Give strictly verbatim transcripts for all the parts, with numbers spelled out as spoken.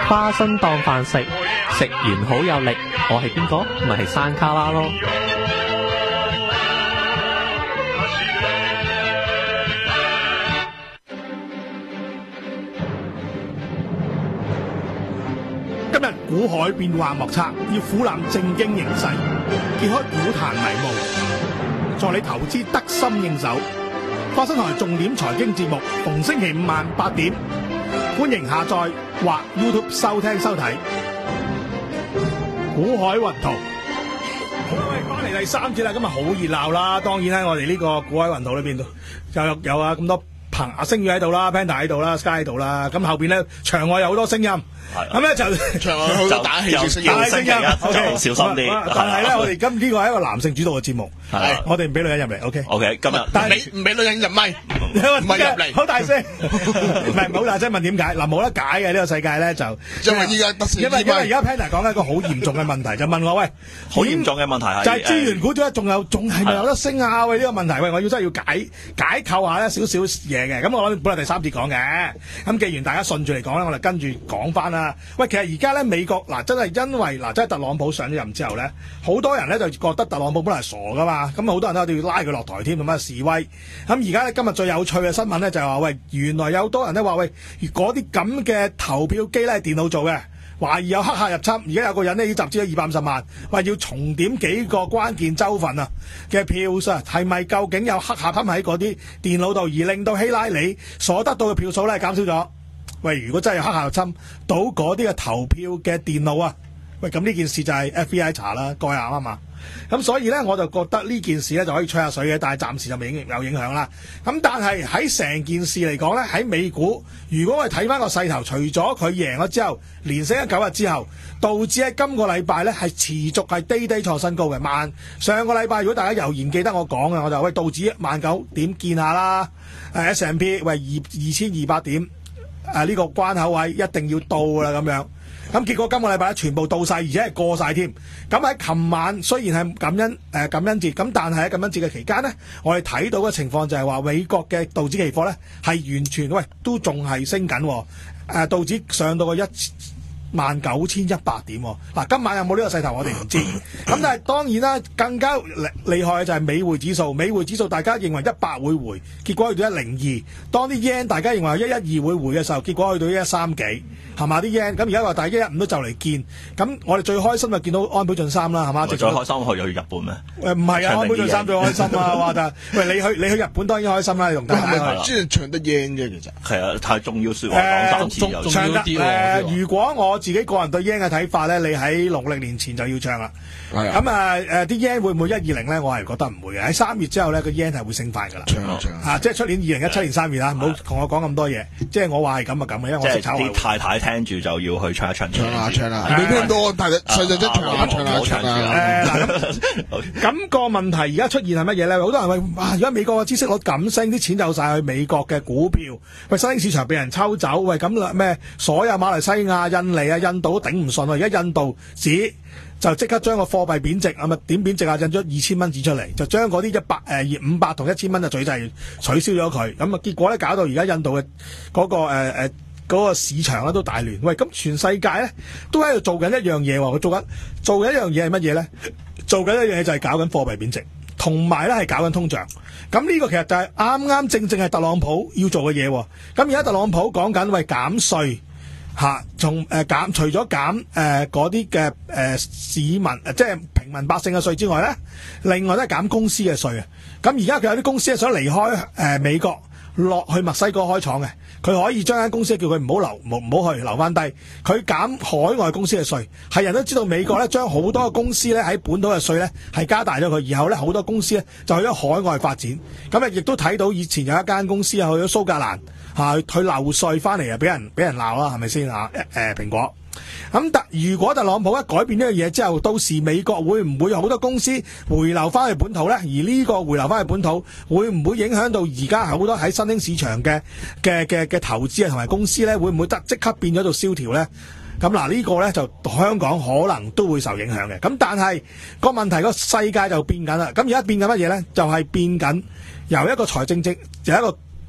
花生當飯食，食完好有力。我係邊個？咪係山卡拉咯。 今日股海變幻莫測，要俯覽正經形勢，揭開股壇迷霧，助你投資得心應手。花生台重點財經節目，逢星期五晚八點，歡迎下載或 YouTube 收聽收睇。股海雲圖，好啦，我哋翻嚟第三節啦，今日好熱鬧啦。當然喺我哋呢個股海雲圖裏邊，就有有啊咁多朋阿星宇喺度啦 ，Panda 喺度啦 ，Sky 喺度啦。咁後邊咧場外有好多聲音。咁咧就場外好多打氣嘅聲音， 打氣聲音 ，OK， 小心啲。 但係咧，我哋今呢個係一個男性主導嘅節目， 係我哋唔俾女人入嚟 ，OK。 OK， 今日但係唔俾女人入咪，唔係係入嚟， 好大聲，唔係唔好大聲問點解？嗱，冇得解嘅呢個世界咧，就因為依家得因為因為而家 Panda 講緊一個好嚴重嘅問題，就問我喂， 好嚴重嘅問題係就係資源股咗，仲有仲係咪有得升啊？喂，呢個問題，喂，我要真係要解解構下咧少少嘢嘅。咁我諗本來第三節講嘅，咁既然大家順住嚟講咧，我哋跟住講翻啦。喂，其實而家咧美國嗱真係因為嗱真係特朗普上咗任之後咧，好多人咧就覺得特朗普本來係傻噶嘛，咁好多人都要拉佢落台添，咁啊示威。咁而家咧今日最有趣嘅新聞咧就係話喂，原來有好多人咧話喂，嗰啲咁嘅投票機咧係電腦做嘅，懷疑有黑客入侵。而家有個人咧已經集資咗二百五十萬，話要重點幾個關鍵州份啊嘅票數，係咪究竟有黑客吞喺嗰啲電腦度，而令到希拉里所得到嘅票數咧減少咗？喂，如果真係有黑客入侵到嗰啲嘅投票嘅電腦啊，喂，咁呢件事就係 F B I 查啦，蓋下啊嘛。咁所以咧，我就覺得呢件事咧就可以吹下水嘅，但係暫時就未有影響啦。咁但係喺成件事嚟講咧，喺美股，如果我哋睇翻個勢頭，除咗佢贏咗之後，連升咗九日之後，道指喺今個禮拜咧係持續係低低創新高嘅。萬上個禮拜如果大家仍然記得我講嘅，我就喂道指萬九點見下啦，誒 S and P 喂二二千二百點。誒、啊、呢、這個關口位一定要到啦咁樣，咁結果今個禮拜咧全部到晒，而且係過晒添。咁喺琴晚雖然係感恩誒、呃、感恩節，咁但係喺感恩節嘅期間呢，我哋睇到嘅情況就係話美國嘅道指期貨咧係完全喂都仲係升緊，誒、呃、道指上到個一萬九千一百點。嗱、啊，今晚有冇呢個勢頭我哋唔知。咁但係當然啦，更加厲害嘅就係美匯指數。美匯指數大家認為一百會回，結果去到一零二。當啲 yen 大家認為一一二會回嘅時候，結果去到一一三幾，係嘛啲 yen？咁而家話大一一五都就嚟見。咁我哋最開心就見到安倍晉三啦，係嘛？ 最開心去去日本咩？ 誒唔係啊，安倍晉三最開心啊！話就喂你去你去日本當然開心啦，你同大家去。 即係唱得 yen 啫，其實係啊，太重要説話講三次又唱得誒。如果我自己個人對 yen 嘅睇法咧，你喺農曆年前就要唱啦。咁啊誒啲 yen 會唔會一二零咧？我係覺得唔會嘅。喺三月之後咧，個 yen 係會升快㗎啦。唱啊唱啊！即係出年二零一七年三月啦，唔好同我講咁多嘢。即係我話係咁啊咁嘅，因為我識炒。即係啲太太聽住就要去唱一唱。唱啊唱啊！ 未聽到太太細細聲唱啊唱啊唱啊！ 誒嗱咁個問題而家出現係乜嘢咧？好多人話哇！而家美國嘅孳息率咁升，啲錢走晒去美國嘅股票，喂新興市場俾人抽走，喂咁咩？所有馬來西亞、印尼啊、印度都頂唔順啊！而家印度紙就即刻將個貨幣貶值，咁啊點貶值啊？印咗二千蚊紙出嚟，就將嗰啲一百誒五百同一千蚊嘅嘴制取消咗佢，咁啊結果咧搞到而家印度嘅嗰、嗰個誒誒。呃呃嗰個市場咧都大亂，喂！咁全世界咧都喺度做緊一樣嘢喎，佢做緊做緊一樣嘢係乜嘢咧？做緊一樣嘢就係搞緊貨幣貶值，同埋咧係搞緊通脹。咁呢個其實就係啱啱正正係特朗普要做嘅嘢。咁而家特朗普講緊喂減稅嚇，從誒減除咗減誒嗰啲嘅誒市民誒即係平民百姓嘅稅之外咧，另外都係減公司嘅稅啊。咁而家佢有啲公司係想離開誒、呃、美國。落去墨西哥開廠嘅，佢可以將間公司叫佢唔好留，唔好去留翻低。佢減海外公司嘅稅，係人都知道美國咧將好多嘅公司咧喺本土嘅稅咧係加大咗佢，然後咧好多公司咧就去咗海外發展。咁啊，亦都睇到以前有一間公司啊去咗蘇格蘭嚇，佢漏稅翻嚟啊，俾人俾人鬧啦，係咪先啊？誒、呃、蘋果。咁但如果特朗普一改變呢樣嘢之後，到時美國會唔會有好多公司回流翻去本土呢？而呢個回流翻去本土，會唔會影響到而家好多喺新興市場嘅嘅嘅嘅投資啊同埋公司呢？會唔會得即刻變咗做蕭條呢？咁嗱呢個呢，就香港可能都會受影響嘅。咁但係個問題個世界就變緊啦。咁而家變緊乜嘢呢？就係、是、變緊由一個財政政由一個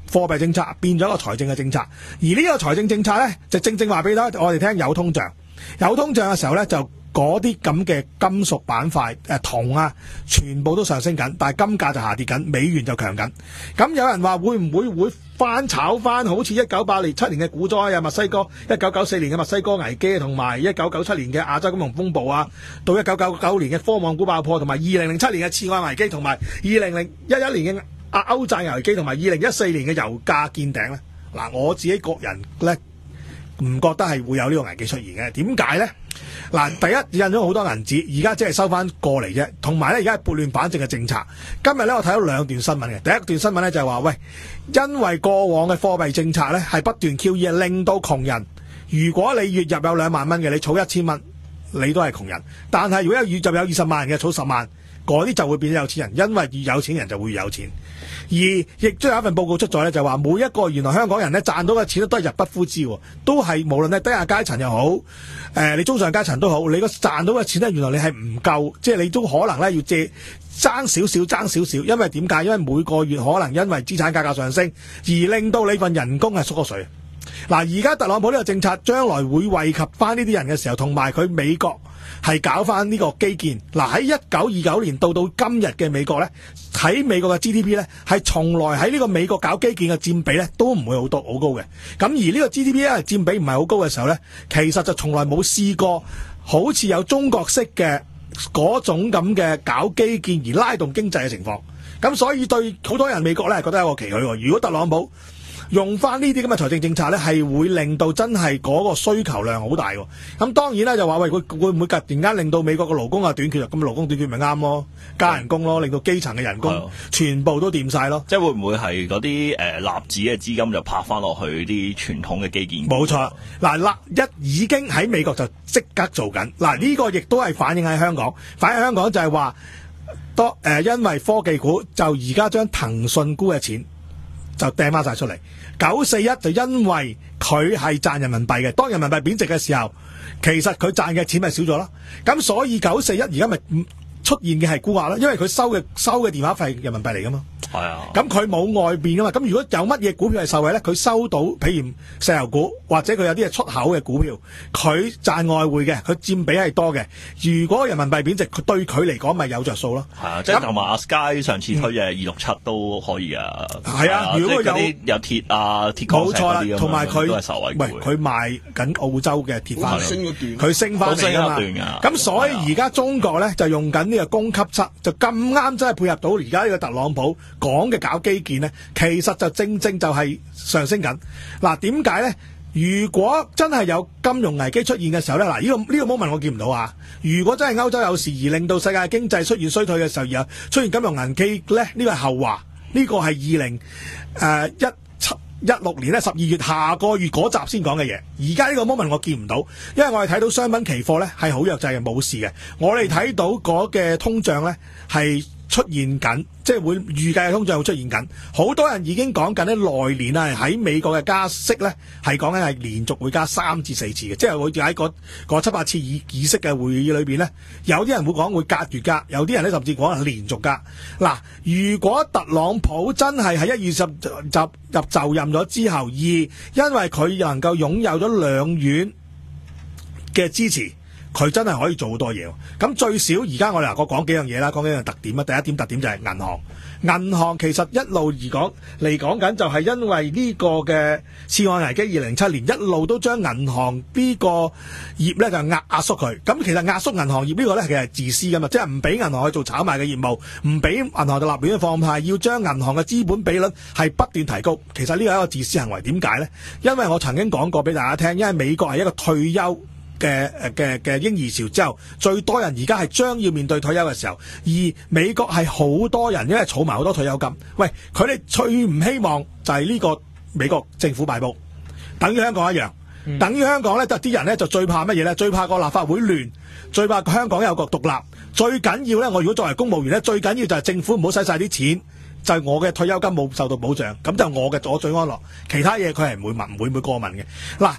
貨幣政策變咗一個財政嘅政策，而呢個財政政策咧就正正話俾我哋聽有通脹，有通脹嘅時候咧就嗰啲咁嘅金屬板塊誒銅啊，全部都上升緊，但係金價就下跌緊，美元就強緊。咁有人話會唔會會翻炒翻好似一九八七年嘅股災啊，墨西哥一九九四年嘅墨西哥危機，同埋一九九七年嘅亞洲金融風暴啊，到一九九九年嘅科網股爆破，同埋二零零七年嘅次按危機，同埋二零零一一年嘅亞歐債危機，同埋二零一四年嘅油價見頂咧。嗱，我自己個人咧唔覺得係會有呢個危機出現嘅。點解咧？嗱，第一印咗好多銀紙，而家只係收翻過嚟啫。同埋咧，而家係撥亂反正嘅政策。今日咧，我睇到兩段新聞嘅。第一段新聞咧就係話，喂，因為過往嘅貨幣政策咧係不斷 Q E， 令到窮人，如果你月入有兩萬蚊嘅，你儲一千蚊，你都係窮人。但係如果有月入有二十萬嘅，儲十萬，嗰啲就會變咗有錢人，因為越有錢人就會越有錢。而亦都有一份報告出咗咧，就話每一個原來香港人咧賺到嘅錢都係入不敷支，都係無論係低下階層又好，誒、呃、你中上階層都好，你個賺到嘅錢咧原來你係唔夠，即係你都可能咧要借爭少少爭少少，因為點解？因為每個月可能因為資產價格上升而令到你份人工係縮咗水。嗱，而家特朗普呢個政策將來會惠及翻呢啲人嘅時候，同埋佢美國係搞翻呢個基建。嗱，喺一九二九年到到今日嘅美國咧，喺美國嘅 G D P 咧係從來喺呢個美國搞基建嘅佔比咧都唔會好多好高嘅。咁而呢個 G D P 咧佔比唔係好高嘅時候咧，其實就從來冇試過好似有中國式嘅嗰種咁嘅搞基建而拉動經濟嘅情況。咁所以對好多人美國咧覺得有個期許喎。如果特朗普用翻呢啲咁嘅財政政策咧，係會令到真係嗰個需求量好大喎。咁當然啦，就話喂，佢會唔會突然間令到美國嘅勞工啊短缺？咁勞工短缺咪啱咯，加人工咯，令到基層嘅人工全部都掂晒咯。 即係會唔會係嗰啲誒納指嘅資金就拍翻落去啲傳統嘅基建？ 冇錯，嗱嗱一已經喺美國就即刻做緊。嗱呢個亦都係反映喺香港，反映香港就係話多誒，因為科技股就而家將騰訊沽嘅錢就掟翻晒出嚟。九四一就因為佢係賺人民幣嘅，當人民幣貶值嘅時候，其實佢賺嘅錢咪少咗咯。咁所以九四一而家咪出現嘅係沽壓啦，因為佢收嘅收嘅電話費人民幣嚟噶嘛。係啊，咁佢冇外邊噶嘛。咁如果有乜嘢股票係受惠咧，佢收到譬如石油股或者佢有啲係出口嘅股票，佢賺外匯嘅，佢佔比係多嘅。如果人民幣貶值，佢對佢嚟講咪有着數咯。係啊， 即係同埋阿 Sky 上次推嘅二六七都可以啊。係啊， 啊，如果有啲有鐵啊鐵礦石嗰啲咁， 同埋佢都係受惠股。 喂，佢賣緊澳洲嘅鐵翻嚟， 佢佢升翻嚟啊嘛。咁所以而家中國咧就用緊呢個供給側，就咁啱真係配合到而家呢個特朗普講嘅搞基建呢，其實就正正就係上升緊。嗱，點解呢？如果真係有金融危機出現嘅時候呢，嗱、這、呢個呢、這個 moment 我見唔到啊。如果真係歐洲有事而令到世界經濟出現衰退嘅時候，而出現金融危機呢，呢個係後話。呢、這個係二零誒一七一六年咧十二月下個月嗰集先講嘅嘢。而家呢個 moment 我見唔到，因為我哋睇到商品期貨呢係好弱勢嘅，冇事嘅。我哋睇到嗰嘅通脹呢係出現緊，即係會預計嘅通脹會出現緊。好多人已經講緊咧，來年啊喺美國嘅加息咧係講緊係連續會加三至四次嘅，即係會喺嗰嗰七八次議議息嘅會議裏邊咧，有啲人會講會隔月加，有啲人咧甚至講係連續加。嗱，如果特朗普真係喺一月十入入就任咗之後，而因為佢能夠擁有咗兩院嘅支持，佢真係可以做好多嘢。咁最少而家我哋嗱，我講幾樣嘢啦，講幾樣特點啦。第一點特點就係銀行，銀行其實一路而講嚟講緊就係因為呢個嘅次按危機二零零七年一路都將銀行呢個業咧就壓壓縮佢。咁其實壓縮銀行業呢個咧其實係自私噶嘛，即係唔俾銀行去做炒賣嘅業務，唔俾銀行就立亂放貸，要將銀行嘅資本比率係不斷提高。其實呢個係一個自私行為。點解呢？因為我曾經講過俾大家聽，因為美國係一個退休嘅誒嘅嘅嬰兒潮之後，最多人而家係將要面對退休嘅時候，而美國係好多人因為儲埋好多退休金，喂，佢哋最唔希望就係呢個美國政府擺布，等於香港一樣，嗯、等於香港咧，就啲人咧就最怕乜嘢咧？最怕個立法會亂，最怕香港有個獨立，最緊要咧，我如果作為公務員咧，最緊要就係政府唔好使晒啲錢，就係、是、我嘅退休金冇受到保障，咁就我嘅我最安樂，其他嘢佢係唔會問，唔會唔會過問嘅。嗱。誒、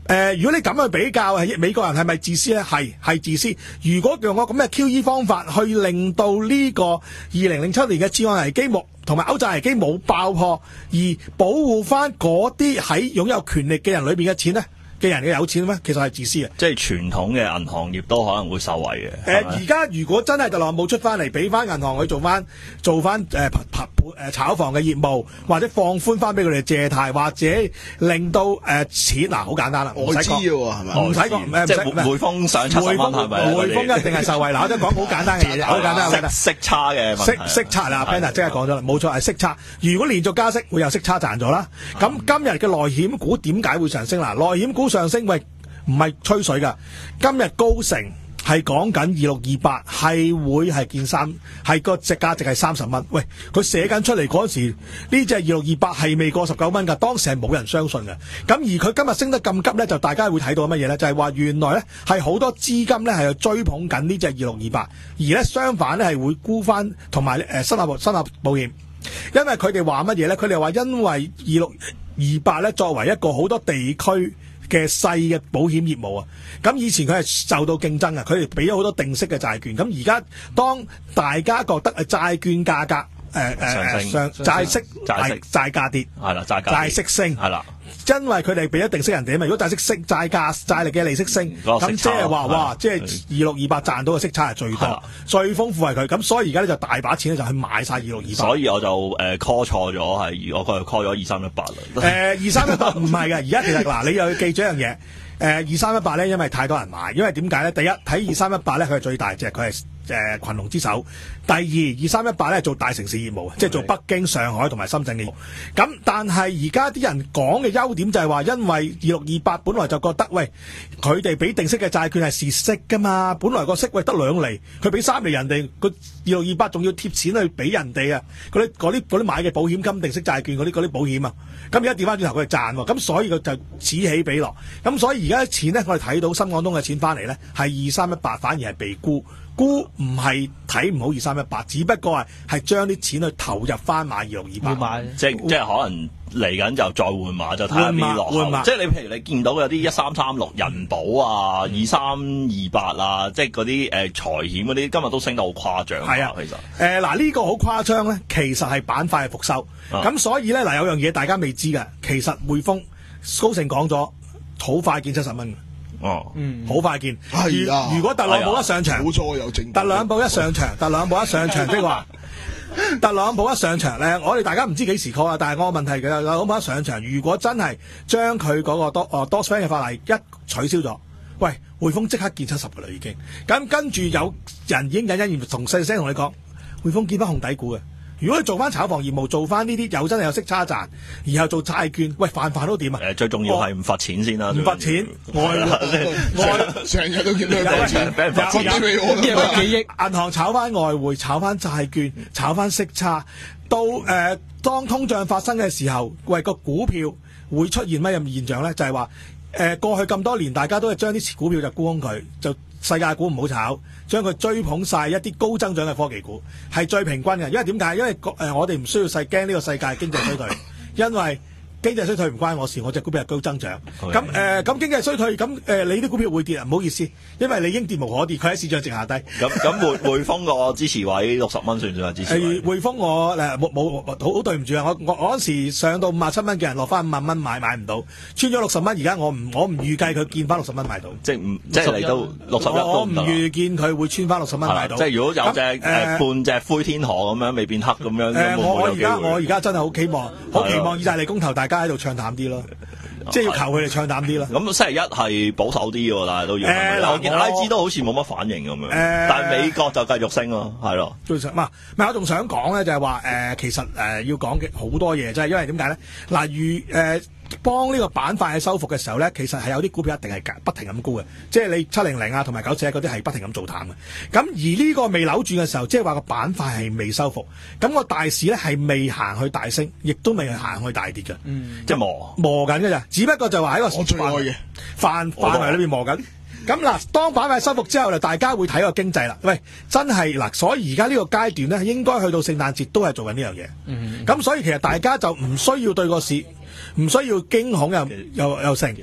呃，如果你咁去比較，係美國人係咪自私咧？係係自私。如果用個咁嘅 Q E 方法去令到呢個二零零七年嘅次按危機冇同埋歐債危機冇爆破，而保護翻嗰啲喺擁有權力嘅人裏邊嘅錢咧？嘅人嘅有錢咩？其實係自私嘅， 即係傳統嘅銀行業都可能會受惠嘅。誒、 呃，而家如果真係特朗普出翻嚟，俾翻銀行去做翻做翻誒誒炒房嘅業務，或者放寬翻俾佢哋借貸，或者令到誒、呃、錢嗱好、啊、簡單啦，唔使講喎，係咪？唔使講誒， 即係匯匯豐上七十蚊係咪？ 匯豐一定係受惠嗱，我都講好簡單嘅嘢啫，好簡單嘅息息差嘅息息差啦 ，Panda 即係講咗啦，冇錯係息差。如果連續加息，會有息差賺咗啦。咁今日嘅內險股點解會上升嗱？內險股上升，喂。唔係吹水噶，今日高盛係講緊二六二八係會係見三，係個值價值係三十蚊。喂，佢寫緊出嚟嗰時，呢隻二六二八係未過十九蚊噶，當時係冇人相信嘅。咁而佢今日升得咁急咧，就大家會睇到乜嘢咧？就係話原來咧係好多資金咧係去追捧緊呢隻二六二八，而咧相反咧係會沽翻同埋誒新立新立保險，因為佢哋話乜嘢咧？佢哋話因為二六二八咧作為一個好多地區嘅細嘅保險業務啊，咁以前佢係受到競爭啊，佢哋俾咗好多定息嘅債券，咁而家當大家覺得誒債券價格誒誒上債息債息債價跌係啦，債價債息升係啦，因為佢哋俾咗定息人哋啊嘛，如果債息升債價債力嘅利息升，咁即係話哇，即係二六二八賺到嘅息差係最多，最豐富係佢，咁所以而家咧就大把錢咧就去買晒二六二八， 所以我就誒、呃、call 錯咗係，我佢 call 咗二三一八啦。 誒二三一八唔係嘅，而家其實嗱，你又要記住一樣嘢。誒二三一八咧，因為太多人買，因為點解咧？第一睇二三一八咧，佢係最大隻，佢係誒羣龍之首。第二二三一八咧做大城市業務，即係做北京、上海同埋深圳嘅業務。咁但係而家啲人講嘅優點就係話，因為二六二八本來就覺得喂，佢哋俾定息嘅債券係蝕息㗎嘛，本來個息喂得兩厘，佢俾三厘人哋，個二六二八仲要貼錢去俾人哋啊！嗰啲嗰啲嗰啲買嘅保險金、定息債券嗰啲嗰啲保險啊，咁而家調翻轉頭佢哋賺喎，咁所以佢就此起彼落，咁所以而家錢咧，我哋睇到深港通嘅錢翻嚟咧，係二三一八反而係被沽，沽唔係睇唔好二三一八，只不過係係將啲錢去投入翻買二六二八， 即即係可能嚟緊就再換馬，就睇下邊落後。即係你譬如你見到有啲一三三六人保啊、二三二八啊，即係嗰啲誒財險嗰啲，今日都升得好誇張。係啊，其實誒嗱呢個好誇張咧，其實係板塊嘅復收。咁、啊、所以咧嗱有樣嘢大家未知嘅，其實匯豐高盛講咗。好快見七十蚊哦， 嗯，好快見。 係啊， 如果特朗普一上場， 冇錯有證。 特朗普一上場，特朗普一上場的話，特朗普一上場咧，我哋大家唔知幾時 call 啊。但係我個問題嘅，特朗普一上場，如果真係將佢嗰個多哦 Dodd-Frank 嘅法例一取消咗，喂，匯豐即刻見七十噶啦已經。咁跟住有人已經隱隱然同細聲同你講，匯豐見翻紅底股嘅。如果你做翻炒房業務，做翻呢啲有真係有息差賺，然後做債券，喂飯飯都掂啊！ 誒，最重要係唔罰錢先啦， 唔罰錢，外外成日都見到有錢，俾人罰錢俾我啦。 幾億銀行炒翻外匯，炒翻債券，炒翻息差，到誒、呃、當通脹發生嘅時候，喂個股票會出現乜嘢現象咧？就係話誒過去咁多年，大家都係將啲股票就沽空佢，就世界股唔好炒，將佢追捧晒一啲高增長嘅科技股，係最平均嘅。因為點解？因為誒、呃、我哋唔需要細驚呢個世界經濟衰退，因為經濟衰退唔關我事，我隻股票係高增長。咁誒，咁、呃、經濟衰退，咁誒、呃、你啲股票會跌啊？唔好意思，因為你已經跌無可跌，佢喺市場值下低。 咁咁匯匯豐個支持位六十蚊算唔算係支持位？ 誒匯豐我誒冇冇好好對唔住啊！我我我嗰時上到五十七蚊嘅人落翻五萬蚊買買唔到，穿咗六十蚊，而家我唔我唔預計佢見翻六十蚊買到。 即係唔即係嚟到六十一都唔得。我唔預見佢會穿翻六十蚊買到。 即係如果有隻誒、呃、半隻灰天鵝咁樣未變黑咁樣， 誒我我而家我而家真係好期望，好期望意大利公投大家喺度唱淡啲。即係要求佢哋唱淡啲啦。咁星期一係保守啲喎，但係都要。誒、呃，我見 I G 都好似冇乜反應咁樣。誒、呃，但係美國就繼續升咯，係咯。 最想唔係，唔係我仲想講咧，就係話誒，其實誒、呃、要講嘅好多嘢，即係因為點解咧？嗱，如誒幫呢個板塊喺收復嘅時候咧，其實係有啲股票一定係不停咁沽嘅，即係你七零零啊同埋九四一嗰啲係不停咁做淡嘅。咁而呢個未扭轉嘅時候，即係話個板塊係未收復，咁個大市咧係未行去大升，亦都未行去大跌嘅。 嗯，即係磨磨緊嘅咋，只不過就話喺個我最愛嘅範範圍裏邊磨緊。咁嗱，當板塊收復之後，就大家會睇個經濟啦。喂，真係嗱，所以而家呢個階段咧，應該去到聖誕節都係做緊呢樣嘢。嗯，咁所以其實大家就唔需要對個市，唔需要驚恐又又又成。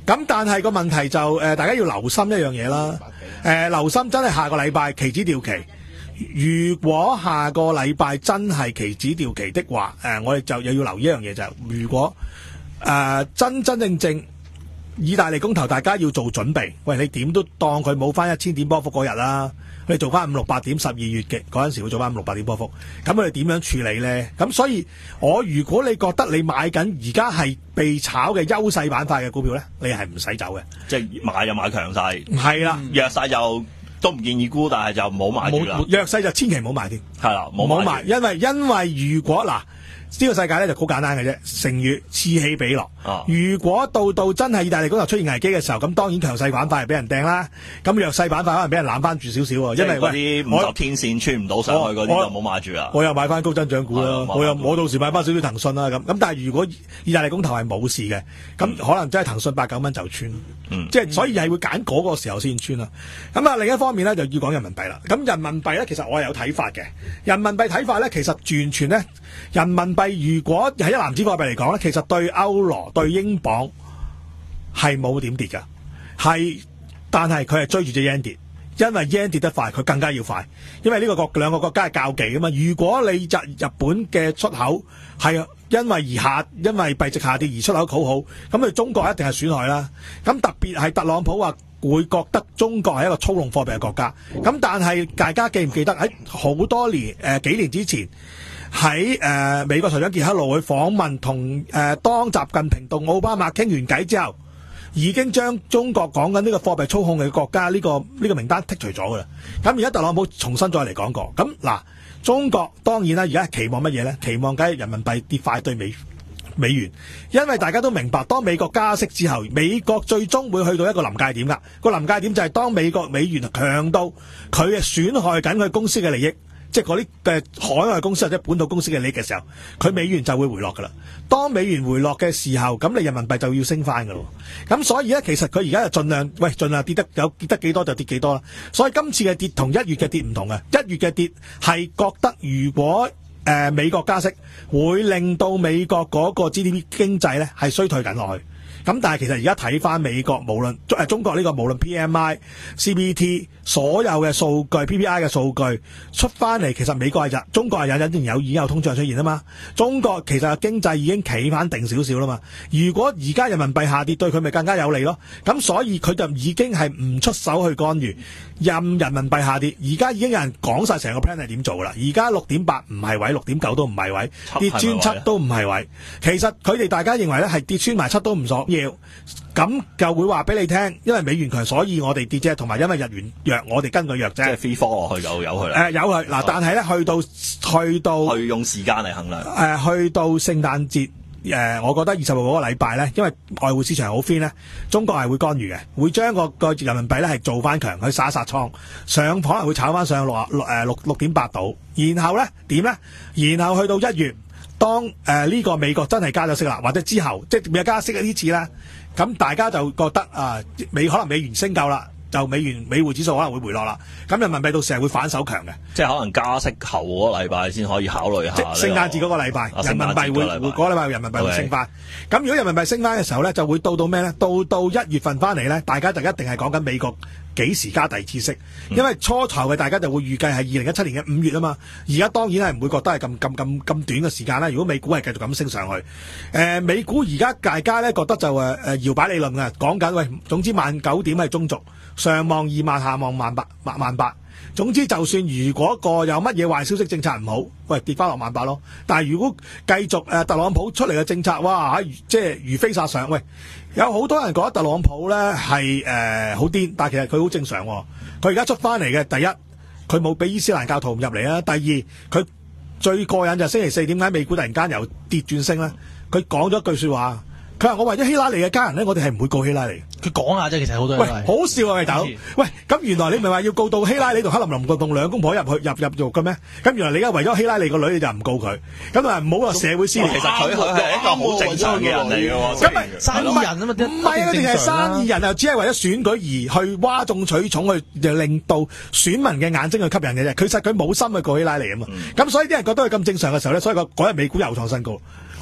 咁但係個問題就誒、呃，大家要留心一樣嘢啦。誒、呃，留心真係下個禮拜期指掉期。如果下個禮拜真係期指掉期的話，誒、呃，我哋就又要留意一樣嘢就係、是，如果誒、呃、真真正正意大利公投，大家要做準備。喂，你點都當佢冇翻一千點波幅嗰日啦，佢哋做翻五六百點，十二月嘅嗰陣時會做翻五六百點波幅。咁佢哋點樣處理呢？咁所以我如果你覺得你買緊而家係被炒嘅優勢板塊嘅股票呢，你係唔使走嘅， 即係買就買強勢， 係啦， 弱勢就都唔建議沽，但係就唔好買住啦。 弱勢就千祈唔好買添， 係啦，唔好買， 因為因為如果嗱。呢個世界咧就好簡單嘅啫，成語此起彼落。 啊、 如果到到真係意大利嗰度出現危機嘅時候，咁當然強勢板塊係俾人掟啦，咁弱勢板塊可能俾人攬翻住少少喎。因為嗰啲五十天線穿唔到上去嗰啲就唔好買住啦。 我又買翻高增長股啦，我又我到時買翻少少騰訊啦咁。咁但係如果意大利公投係冇事嘅，咁、嗯、可能真係騰訊八九蚊就穿，嗯、即係所以係會揀嗰個時候先穿啦。咁啊另一方面咧就要講人民幣啦。咁人民幣咧其實我係有睇法嘅。人民幣睇法咧其實完全咧人民幣如果係一籃子貨幣嚟講咧，其實對歐羅對英鎊係冇點跌㗎，係但係佢係追住隻 yen 跌，因為 yen 跌得快，佢更加要快，因為呢個國兩個國家係較技㗎嘛。如果你日日本嘅出口係因為而下，因為幣值下跌而出口好好，咁對中國一定係損害啦。咁特別係特朗普話會覺得中國係一個操弄貨幣嘅國家，咁但係大家記唔記得喺好多年誒、呃、幾年之前？喺誒、呃、美國財長傑克魯去訪問同誒、呃、當習近平同奧巴馬傾完偈之後，已經將中國講緊呢個貨幣操控嘅國家呢、這個呢、這個名單剔除咗㗎啦。咁而家特朗普重新再嚟講過，咁嗱，中國當然啦，而家期望乜嘢呢？期望梗係人民幣跌快對美美元，因為大家都明白，當美國加息之後，美國最終會去到一個臨界點㗎。個臨界點就係當美國美元強到佢係損害緊佢公司嘅利益。即係嗰啲嘅海外公司或者本土公司嘅利益嘅時候，佢美元就會回落㗎啦。當美元回落嘅時候，咁你人民幣就要升翻㗎咯。咁所以咧，其實佢而家就盡量，喂，盡量跌得有跌得幾多就跌幾多啦。所以今次嘅跌同一月嘅跌唔同嘅，一月嘅跌係覺得如果誒、呃、美國加息，會令到美國嗰個 G D P 經濟咧係衰退緊落去。咁但係其實而家睇翻美國，無論誒中國呢個無論 P M I、C B T 所有嘅數據、P P I 嘅數據出翻嚟，其實美國係日，中國係有隱有已經有通脹出現啊嘛。中國其實經濟已經企翻定少少啦嘛。如果而家人民幣下跌，對佢咪更加有利咯。咁所以佢就已經係唔出手去干預，任人民幣下跌。而家已經有人講晒成個 plan 係點做啦。而家六點八唔係位，六點九都唔係位，跌穿七都唔係位。其實佢哋大家認為咧係跌穿埋七都唔爽。要咁就會話俾你聽，因為美元強，所以我哋跌啫，同埋因為日元弱，我哋跟佢弱啫。 即係 free fall 落去就有佢啦。 誒有佢嗱，但係咧去到去到去用時間嚟衡量。誒、 呃、去到聖誕節誒、呃，我覺得二十號嗰個禮拜咧，因為外匯市場好 fin 咧，中國係會干預嘅，會將個個人民幣咧係做翻強，去殺一殺倉，上可能會炒翻上六啊六誒六六點八度，然後咧點咧？然後去到一月。當誒呢、呃這個美國真係加咗息啦，或者之後即係未加息嘅呢次啦，咁大家就覺得啊、呃、美可能美元升夠啦，就美元美匯指數可能會回落啦，咁人民幣到時係會反手強嘅， 即係可能加息後嗰個禮拜先可以考慮下。即係聖誕節嗰個禮拜，啊、人民幣會會嗰個禮拜人民幣會升翻。咁、okay. 如果人民幣升翻嘅時候咧，就會到到咩咧？到到一月份翻嚟咧，大家就一定係講緊美國幾時加第二次息，因為初頭嘅大家就會預計係二零一七年嘅五月啊嘛，而家當然係唔會覺得係咁咁咁咁短嘅時間啦。如果美股係繼續咁升上去，誒、呃、美股而家大家咧覺得就誒誒搖擺理論啊，講緊喂，總之萬九點係中軸，上望二萬，下望萬八萬萬八。總之就算如果個有乜嘢壞消息政策唔好，喂跌翻落萬八咯。但係如果繼續誒、呃、特朗普出嚟嘅政策，哇即係如飛殺上，喂有好多人覺得特朗普咧係誒好癲，但係其實佢好正常、哦。佢而家出翻嚟嘅第一，佢冇俾伊斯蘭教徒入嚟啊。第二，佢最過癮就係星期四點解美股突然間由跌轉升咧？佢講咗一句說話。佢話：我為咗希拉里嘅家人咧，我哋係唔會告希拉里。 佢講下啫，其實好多人。喂， 好笑啊，喂大佬！喂，咁原來你唔係話要告到希拉里同克林林同兩公婆入去入入獄嘅咩？咁原來你而家為咗希拉里個女，你就唔告佢。咁啊，唔好話社會撕裂。 其實佢佢係一個好正常嘅人嚟嘅喎。 咁咪生意人啊嘛， 唔係啊，淨係生意人啊，只係為咗選舉而去嘩眾取寵，去令到選民嘅眼睛去吸引嘅啫。其實佢冇心去告希拉里啊嘛。咁所以啲人覺得佢咁正常嘅時候咧，所以個嗰日美股又創新高。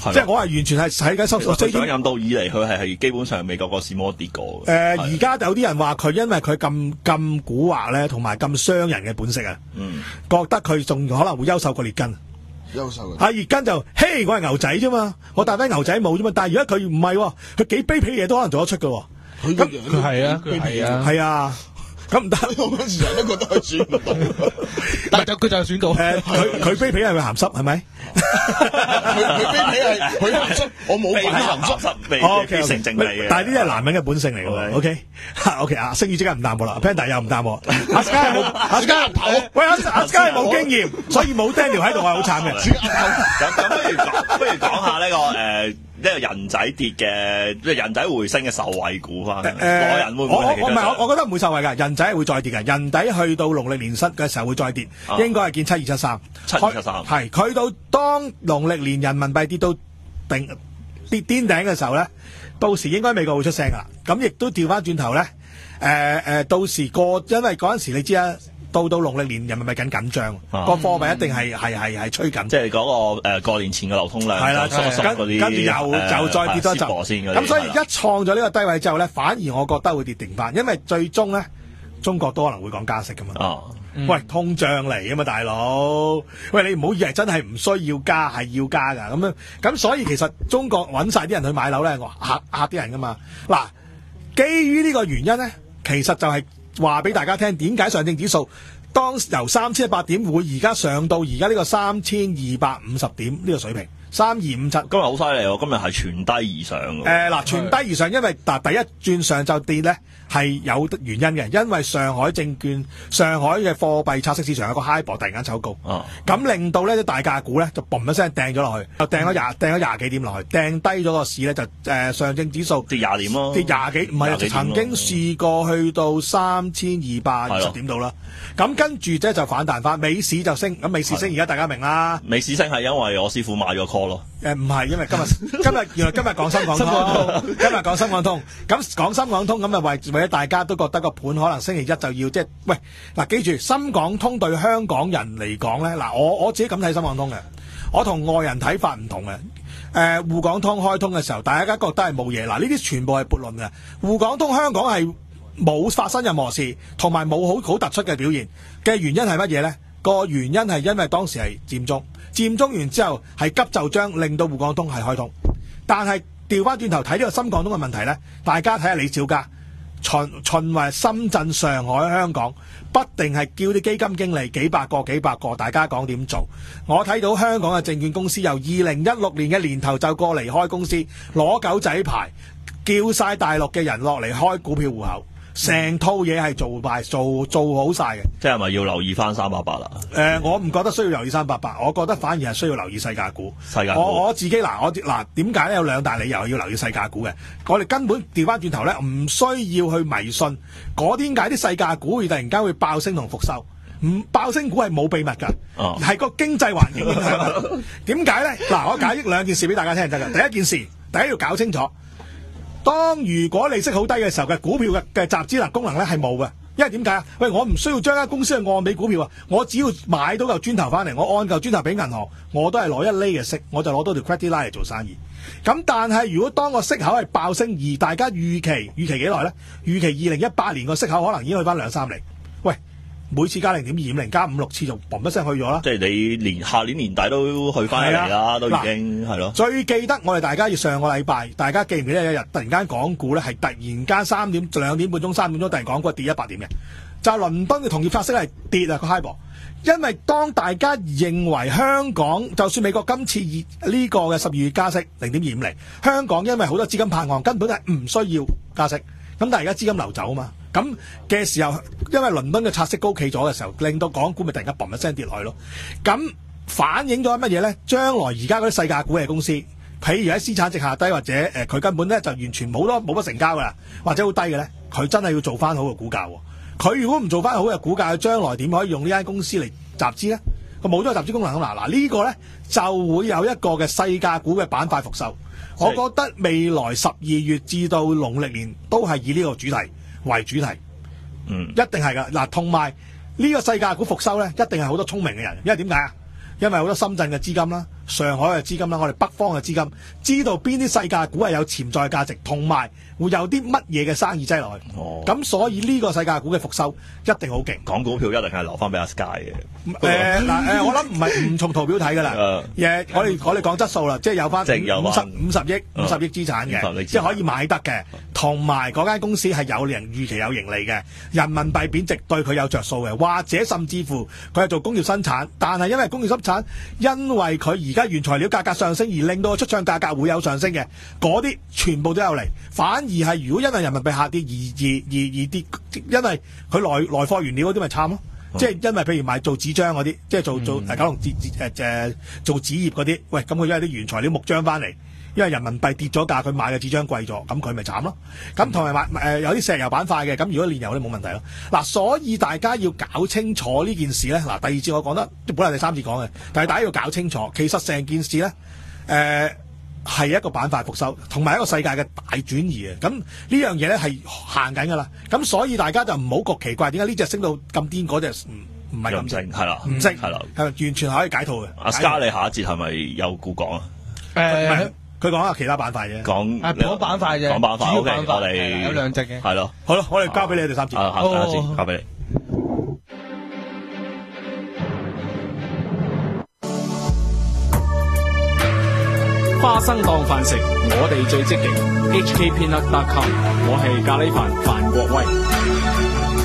即係我係完全係睇緊收數。 佢上任到以嚟，佢係係基本上未個個市冇跌過嘅。 誒，而家有啲人話佢因為佢咁咁蠱惑咧，同埋咁傷人嘅本色啊， 嗯， 覺得佢仲可能會優秀過列根。 優秀嘅。 啊，列根就嘿，我係牛仔啫嘛，我帶翻牛仔帽啫嘛。但係而家佢唔係喎，佢幾卑鄙嘅嘢都可能做得出嘅喎。 佢個樣都係啊， 卑鄙係啊， 係啊。咁唔得， 我嗰時人都覺得佢轉唔到， 但係就佢就係選到。 誒，佢佢卑鄙係佢鹹濕係咪？ 佢佢卑鄙係佢鹹濕，我冇非講鹹濕未哦必成正理嘅。 但係呢啲係男人嘅本性嚟嘅喎。OK，嚇 OK 啊，星宇即刻唔答我啦 ，Panda 又唔答我，阿 Sky 冇，阿 Sky 頭，喂阿阿 Sky 冇經驗，所以冇 Daniel 喺度係好慘嘅。 咁咁不如講不如講下呢個誒。呢個人仔跌嘅，即係人仔回升嘅受惠股翻。誒、呃，內人會唔會我我唔係我，我覺得唔會受惠㗎。人仔係會再跌嘅。人仔去到農曆年失嘅時候會再跌，啊、應該係見七二七三。 七二七三係佢到當農曆年人民幣跌到頂跌癲頂嘅時候咧，到時應該美國會出聲㗎啦。咁亦都調翻轉頭咧，誒、呃、誒，到時過，因為嗰陣時你知啊。到到農曆年人民幣緊緊張，個貨幣一定係係係係吹緊， 即係嗰個誒過年前嘅流通量係啦，跟跟住又又再跌多一陣，咁所以一創咗呢個低位之後咧，反而我覺得會跌定翻，因為最終咧中國都可能會講加息噶嘛。哦，喂，通脹嚟啊嘛，大佬，喂你唔好以為真係唔需要加，係要加㗎，咁樣咁所以其實中國揾晒啲人去買樓咧，我嚇嚇啲人噶嘛。嗱，基於呢個原因咧，其實就係。話俾大家聽，點解上證指數當由三千一百點會而家上到而家呢個三千二百五十點呢個水平，三二五七，今日好犀利喎！今日係全低而上嘅。誒、 呃、嗱，全低而上，因為嗱第一轉上就跌咧係有原因嘅，因為上海證券、上海嘅貨幣拆息市場有個 HIBOR 突然間走高，咁、啊、令到呢啲大價股咧就嘣一聲掟咗落去，就掟咗廿掟咗廿幾點落去，掟低咗個市咧就誒、呃、上證指數跌廿點咯， 跌廿幾唔係曾經試過去到三千二百二十點度啦，咁跟住咧就反彈翻，美市就升，咁美市升而家大家明啦， 美市升係因為我師傅買咗 call 咯， 誒唔係因為今日今日原來今日講深港通，今日講深港通，咁講深港通咁啊為為咗大家都覺得個盤可能星期一就要即係喂嗱，記住深港通對香港人嚟講咧，嗱我我自己咁睇深港通嘅，我同外人睇法唔同嘅。誒滬港通開通嘅時候，大家覺得係冇嘢，嗱呢啲全部係悖論嘅。滬港通香港係冇發生任何事，同埋冇好好突出嘅表現嘅原因係乜嘢咧？個原因係因為當時係佔中，佔中完之後係急就章令到滬港通係開通，但係調翻轉頭睇呢個深港通嘅問題咧，大家睇下李小加。循循環深圳、上海、香港，不定係叫啲基金經理幾百個、幾百個，大家講點做。我睇到香港嘅證券公司由二零一六年嘅年頭就過嚟開公司，攞狗仔牌，叫晒大陸嘅人落嚟開股票戶口，成套嘢係做埋做做好晒嘅。 即係咪要留意翻三八八啦？ 誒、呃，我唔覺得需要留意三八八，我覺得反而係需要留意世界股。 世界股， 我我自己嗱，我嗱點解咧？有兩大理由要留意世界股嘅。我哋根本調翻轉頭咧，唔需要去迷信嗰啲點解啲世界股會突然間會爆升同復收。唔爆升股係冇秘密㗎，係、哦、個經濟環境影響。點解咧？嗱，我解釋兩件事俾大家聽就得㗎。第一件事，大家要搞清楚，當如果利息好低嘅時候嘅股票嘅嘅集資能功能咧係冇嘅。因為點解啊？喂，我唔需要將間公司去按俾股票啊，我只要買到嚿磚頭翻嚟，我按嚿磚頭俾銀行，我都係攞一厘嘅息，我就攞到條 credit line 嚟做生意。咁但係如果當個息口係爆升，而大家預期預期幾耐咧？預期二零一八年個息口可能已經去翻兩三厘。喂，每次加零點二五零加五六次就嘣一聲去咗啦。 即係你年下年年底都去翻嚟啦，都已經係咯。 最記得我哋大家要上個禮拜，大家記唔記得有一日突然間港股咧係突然間三點兩點半鐘三點鐘突然港股跌一百點嘅，就係、是、倫敦嘅同業拆息係跌啊個 HIBOR，因為當大家認為香港就算美國今次呢個嘅十二月加息零點二五厘，香港因為好多資金泊岸根本係唔需要加息，咁但係而家資金流走啊嘛。咁嘅時候，因為倫敦嘅拆息高企咗嘅時候，令到港股咪突然間嘣一聲跌落去咯。咁反映咗乜嘢咧？將來而家嗰啲細價股嘅公司，譬如喺資產值下低或者誒佢、呃、根本咧就完全冇多冇乜成交噶啦，或者好低嘅咧，佢真係要做翻好嘅股價。佢如果唔做翻好嘅股價，將來點可以用呢間公司嚟集資咧？佢冇咗個集資功能嗱嗱、這個、呢個咧就會有一個嘅細價股嘅板塊復收。我覺得未來十二月至到農曆年都係以呢個主題為主題，嗯，一定係噶嗱，同埋呢個世界股復收咧，一定係好多聰明嘅人，因為點解啊？因為好多深圳嘅資金啦、 上海嘅資金啦，我哋北方嘅資金，知道邊啲世界股係有潛在價值，同埋會有啲乜嘢嘅生意擠落去。 哦， 咁所以呢個世界股嘅復收一定好勁。 講股票一定係留翻俾阿 Sky 嘅。 誒嗱誒，我諗唔係唔從圖表睇㗎啦。 誒， 誒，我哋我哋講質素啦，即係有翻即係有五十返五十億五十億資產嘅， 五十億資產即係可以買得嘅，同埋嗰間公司係有人預期有盈利嘅，人民幣貶值對佢有着數嘅，或者甚至乎佢係做工業生產，但係因為工業生產，因為佢而家原材料價格上升而令到個出廠價格會有上升嘅，嗰啲全部都有嚟。反而係如果因為人民幣下跌而而而而跌，因為佢來來貨原料嗰啲咪慘咯。即係因為譬如買做紙張嗰啲，即係做做誒九龍紙紙誒誒做紙業嗰啲，喂咁佢因為啲原材料木漿翻嚟，因為人民幣跌咗價，佢買嘅紙張貴咗，咁佢咪慘咯。咁同埋買誒有啲石油板塊嘅，咁如果煉油咧冇問題咯。嗱，所以大家要搞清楚呢件事咧。嗱，第二節我講得本來第三節講嘅，但係大家要搞清楚，其實成件事咧誒。呃係一個板塊復收，同埋一個世界嘅大轉移啊！咁呢樣嘢咧係行緊噶啦，咁所以大家就唔好覺奇怪，點解呢隻升到咁癲，嗰隻唔唔係咁升， 係啦， 唔升係啦， 係完全係可以解套嘅。 阿 Sky 你下一節係咪有股講啊？ 誒， 佢講下其他板塊啫， 講係講板塊啫， 講板塊，O K，我係哋有兩隻嘅， 係咯， 好咯，我哋交俾你第三節， 啊，下下一節交俾你。 花生當飯食，我哋最積極。H K Peanut dot com， 我係咖喱飯范國威。